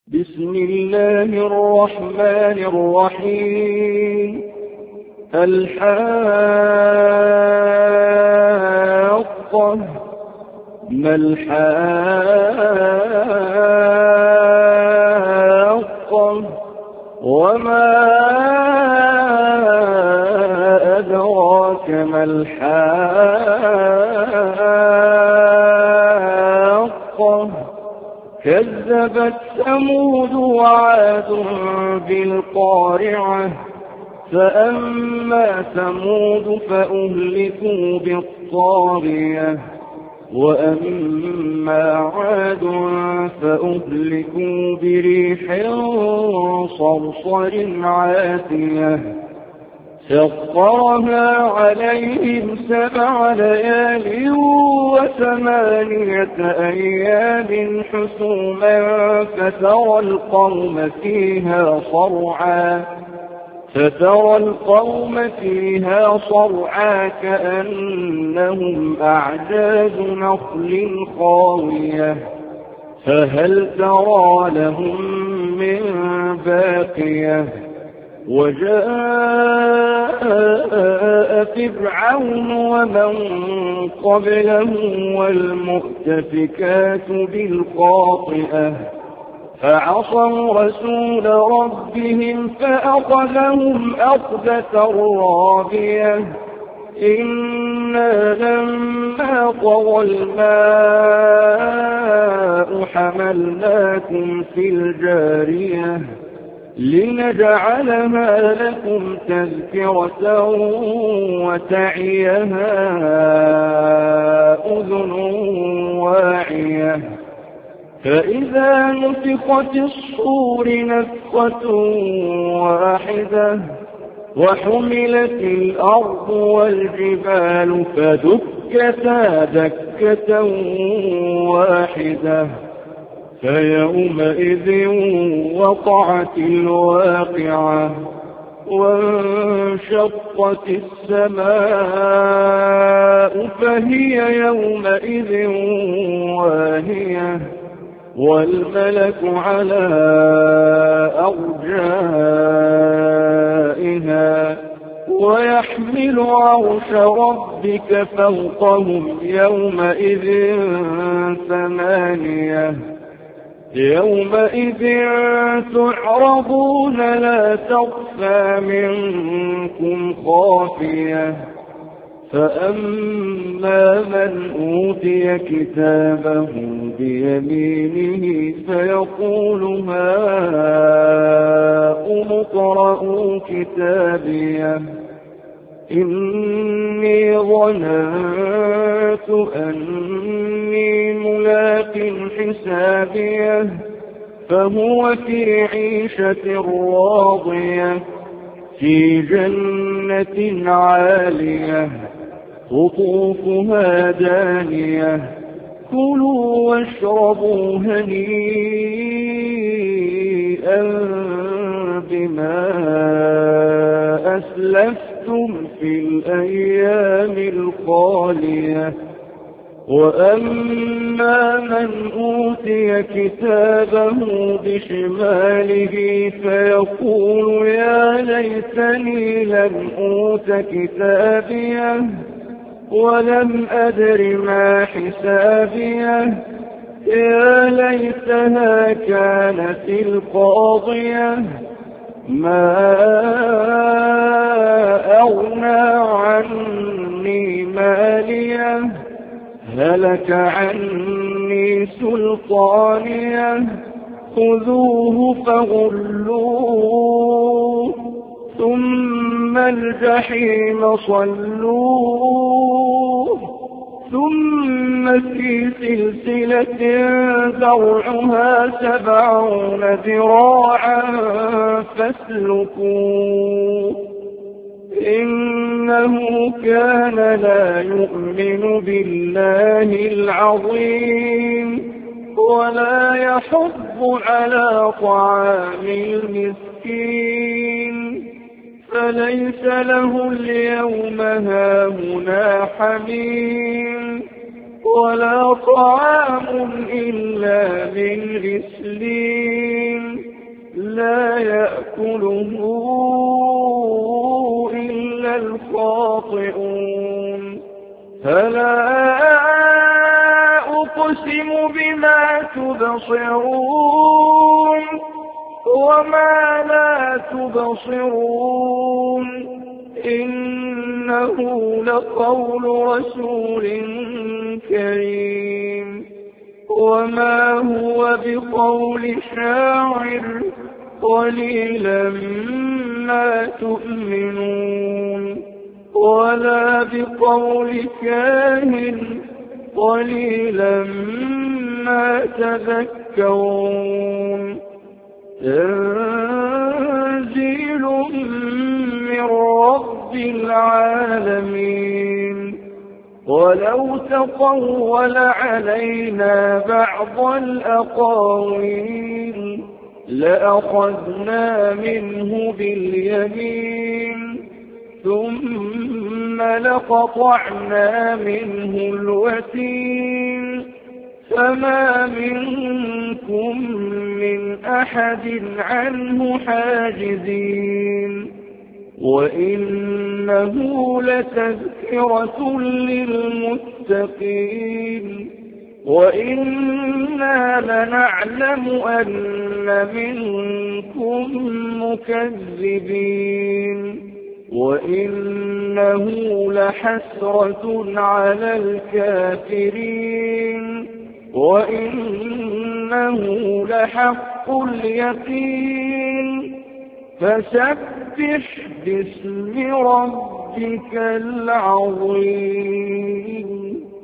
بسم الله الرحمن الرحيم. الحاقة ما الحاقة وما أدراك ما الحاقة كذبت ثمود وعاد بالقارعة فأما ثمود فأهلكوا بالطاغية وأما عاد فأهلكوا بريح صرصر عاتية سخرها عليهم 7 ليال و8 أيام حسوما فترى القوم فيها صرعا كأنهم أعجاز نخل خاوية فهل ترى لهم من باقية وجاء فرعون ومن قبله والمؤتفكات بالخاطئة فعصوا رسول ربهم فأخذهم أخذة رابية إنا لما طغى الماء حملناكم في الجارية لنجعلها لكم تذكرة وتعيها أذن واعية فإذا نفخ في الصور نفخة واحدة وحملت الأرض والجبال فدكتا دكة واحدة فيومئذ وقعت الواقعة وانشقت السماء فهي يومئذ واهية والملك على أرجائها ويحمل عرش ربك فوقهم يومئذ 8 يومئذ تعرضون لا تخفى منكم خافية فأما من أوتي كتابه بيمينه فيقول هاؤم اقرءوا كتابيه إني ظننت أني ملاق حسابيه فهو في عيشة راضية في جنة عالية قطوفها دانية كلوا واشربوا هنيئا بما أسلفتم في الأيام الخالية وأما من أوتي كتابه بشماله فيقول يا ليتني لم أوت كتابيه ولم أدر ما حسابيه يا ليتها كانت القاضية ما أغنى عني ماليه هلك عني سلطانيه خذوه فغلوه ثم الجحيم صلوه ثم في سلسلة ذرعها 70 ذراعا فاسلكوه إنه كان لا يؤمن بالله العظيم ولا يحض على طعام المسكين فليس له اليوم هاهنا حميم ولا طعام إلا من غسلين لا يأكله إلا الخاطئون فلا أقسم بما تبصرون وما لا تبصرون إنه لقول رسول كريم وما هو بقول شاعر قليلا ما تؤمنون ولا بقول كاهن قليلا ما تذكرون تنزيل من رب العالمين ولو تقول علينا بعض الأقاويل لأخذنا منه باليمين ثم لقطعنا منه الوتين فما منكم من أحد عنه حاجزين وإنه لتذكرة للمتقين وإنا لنعلم أن منكم مكذبين وإنه لحسرة على الكافرين وإنه لحق اليقين فسبح باسم ربك العظيم